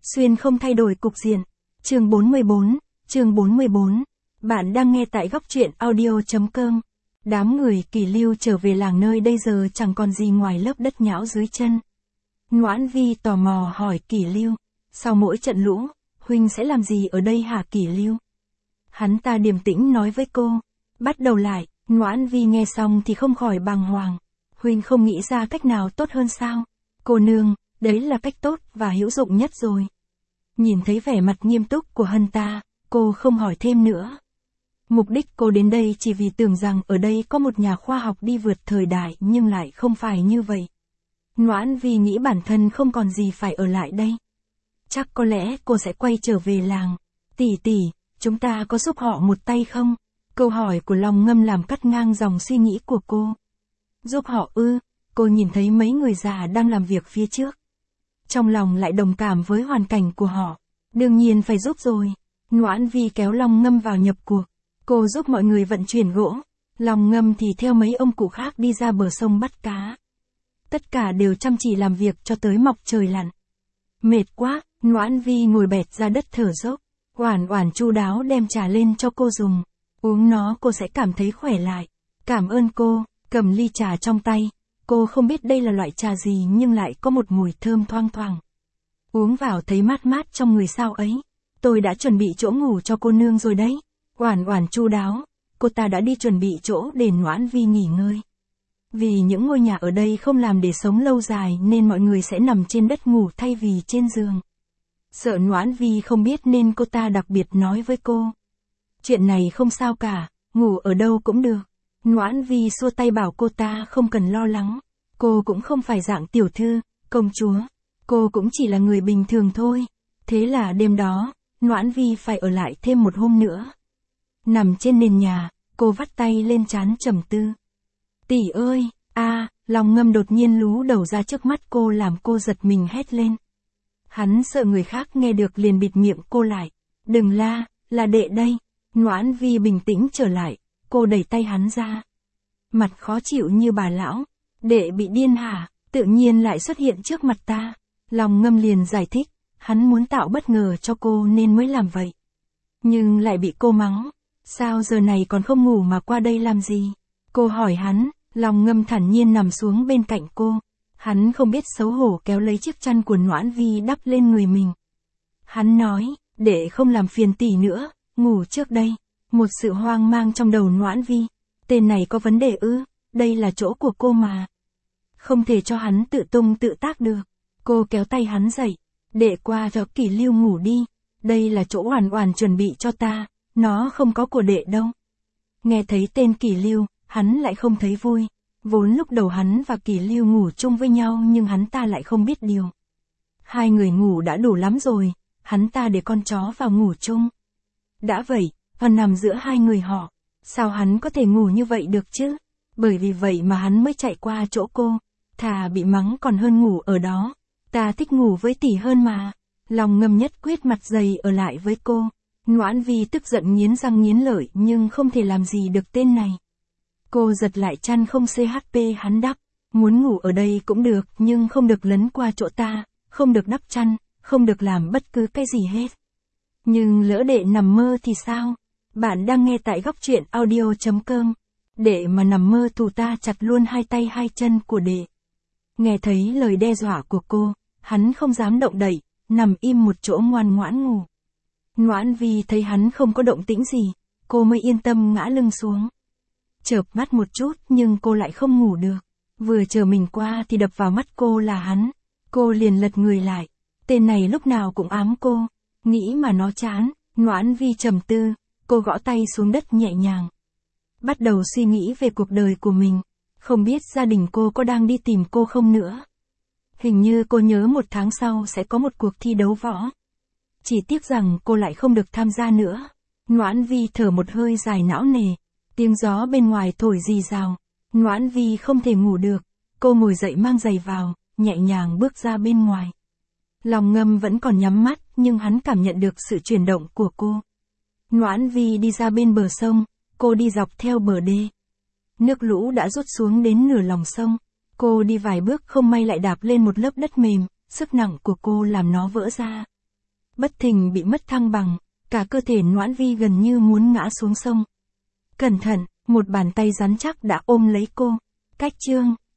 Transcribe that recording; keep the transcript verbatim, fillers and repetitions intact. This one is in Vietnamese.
Xuyên không thay đổi cục diện. Chương bốn mươi bốn, chương bốn mươi bốn. Bạn đang nghe tại góc truyện audio chấm com. Đám người Kỳ Lưu trở về làng nơi đây giờ chẳng còn gì ngoài lớp đất nhão dưới chân. Noãn Vi tò mò hỏi Kỳ Lưu, sau mỗi trận lũ, huynh sẽ làm gì ở đây hả Kỳ Lưu? Hắn ta điềm tĩnh nói với cô. Bắt đầu lại, Noãn Vi nghe xong thì không khỏi bàng hoàng. Huynh không nghĩ ra cách nào tốt hơn sao? Cô nương, đấy là cách tốt và hữu dụng nhất rồi. Nhìn thấy vẻ mặt nghiêm túc của hắn ta, cô không hỏi thêm nữa. Mục đích cô đến đây chỉ vì tưởng rằng ở đây có một nhà khoa học đi vượt thời đại nhưng lại không phải như vậy. Noãn Vi nghĩ bản thân không còn gì phải ở lại đây. Chắc có lẽ cô sẽ quay trở về làng. Tỷ tỷ, chúng ta có giúp họ một tay không? Câu hỏi của Long Ngâm làm cắt ngang dòng suy nghĩ của cô. Giúp họ ư? Cô nhìn thấy mấy người già đang làm việc phía trước. Trong lòng lại đồng cảm với hoàn cảnh của họ. Đương nhiên phải giúp rồi. Noãn Vi kéo Long Ngâm vào nhập cuộc. Cô giúp mọi người vận chuyển gỗ. Long Ngâm thì theo mấy ông cụ khác đi ra bờ sông bắt cá. Tất cả đều chăm chỉ làm việc cho tới mọc trời lặn. Mệt quá, Noãn Vi ngồi bệt ra đất thở dốc. Oản Oản chu đáo đem trà lên cho cô dùng. Uống nó cô sẽ cảm thấy khỏe lại. Cảm ơn cô, cầm ly trà trong tay. Cô không biết đây là loại trà gì nhưng lại có một mùi thơm thoang thoảng. Uống vào thấy mát mát trong người sao ấy. Tôi đã chuẩn bị chỗ ngủ cho cô nương rồi đấy. Oản Oản chu đáo, cô ta đã đi chuẩn bị chỗ để Noãn Vi nghỉ ngơi. Vì những ngôi nhà ở đây không làm để sống lâu dài nên mọi người sẽ nằm trên đất ngủ thay vì trên giường. Sợ Noãn Vi không biết nên cô ta đặc biệt nói với cô. Chuyện này không sao cả, ngủ ở đâu cũng được. Noãn Vi xua tay bảo cô ta không cần lo lắng. Cô cũng không phải dạng tiểu thư, công chúa. Cô cũng chỉ là người bình thường thôi. Thế là đêm đó, Noãn Vi phải ở lại thêm một hôm nữa. Nằm trên nền nhà, cô vắt tay lên trán trầm tư. Tỷ ơi, a, Long Ngâm đột nhiên lú đầu ra trước mắt cô làm cô giật mình hét lên. Hắn sợ người khác nghe được liền bịt miệng cô lại. Đừng la, là đệ đây. Noãn Vi bình tĩnh trở lại, cô đẩy tay hắn ra. Mặt khó chịu như bà lão. Đệ bị điên hả, tự nhiên lại xuất hiện trước mặt ta. Long Ngâm liền giải thích, hắn muốn tạo bất ngờ cho cô nên mới làm vậy. Nhưng lại bị cô mắng. Sao giờ này còn không ngủ mà qua đây làm gì? Cô hỏi hắn, Long Ngâm thản nhiên nằm xuống bên cạnh cô. Hắn không biết xấu hổ kéo lấy chiếc chăn của Noãn Vi đắp lên người mình. Hắn nói, để không làm phiền tỷ nữa, ngủ trước đây. Một sự hoang mang trong đầu Noãn Vi. Tên này có vấn đề ư, đây là chỗ của cô mà. Không thể cho hắn tự tung tự tác được. Cô kéo tay hắn dậy. Để qua cho Kỳ Lưu ngủ đi. Đây là chỗ Oản Oản chuẩn bị cho ta. Nó không có của đệ đâu. Nghe thấy tên Kỳ Lưu, hắn lại không thấy vui. Vốn lúc đầu hắn và Kỳ Lưu ngủ chung với nhau nhưng hắn ta lại không biết điều. Hai người ngủ đã đủ lắm rồi, hắn ta để con chó vào ngủ chung. Đã vậy, còn nằm giữa hai người họ. Sao hắn có thể ngủ như vậy được chứ? Bởi vì vậy mà hắn mới chạy qua chỗ cô. Thà bị mắng còn hơn ngủ ở đó. Ta thích ngủ với tỷ hơn mà. Long Ngâm nhất quyết mặt dày ở lại với cô. Noãn Vi tức giận nghiến răng nghiến lợi nhưng không thể làm gì được tên này. Cô giật lại chăn không xê hát pê hắn đắp. Muốn ngủ ở đây cũng được nhưng không được lấn qua chỗ ta, không được đắp chăn, không được làm bất cứ cái gì hết. Nhưng lỡ đệ nằm mơ thì sao? Bạn đang nghe tại góc truyện audio chấm com. Đệ mà nằm mơ thủ ta chặt luôn hai tay hai chân của đệ. Nghe thấy lời đe dọa của cô, hắn không dám động đậy, nằm im một chỗ ngoan ngoãn ngủ. Noãn Vi thấy hắn không có động tĩnh gì, cô mới yên tâm ngã lưng xuống. Chợp mắt một chút nhưng cô lại không ngủ được. Vừa chờ mình qua thì đập vào mắt cô là hắn. Cô liền lật người lại. Tên này lúc nào cũng ám cô. Nghĩ mà nó chán. Noãn Vi trầm tư. Cô gõ tay xuống đất nhẹ nhàng. Bắt đầu suy nghĩ về cuộc đời của mình. Không biết gia đình cô có đang đi tìm cô không nữa. Hình như cô nhớ một tháng sau sẽ có một cuộc thi đấu võ. Chỉ tiếc rằng cô lại không được tham gia nữa. Noãn Vi thở một hơi dài não nề. Tiếng gió bên ngoài thổi rì rào. Noãn Vi không thể ngủ được. Cô ngồi dậy mang giày vào, nhẹ nhàng bước ra bên ngoài. Long Ngâm vẫn còn nhắm mắt nhưng hắn cảm nhận được sự chuyển động của cô. Noãn Vi đi ra bên bờ sông, cô đi dọc theo bờ đê. Nước lũ đã rút xuống đến nửa lòng sông. Cô đi vài bước không may lại đạp lên một lớp đất mềm, sức nặng của cô làm nó vỡ ra. bất thình bị mất thăng bằng, cả cơ thể Noãn Vi gần như muốn ngã xuống sông. Cẩn thận, một bàn tay rắn chắc đã ôm lấy cô. Cách chương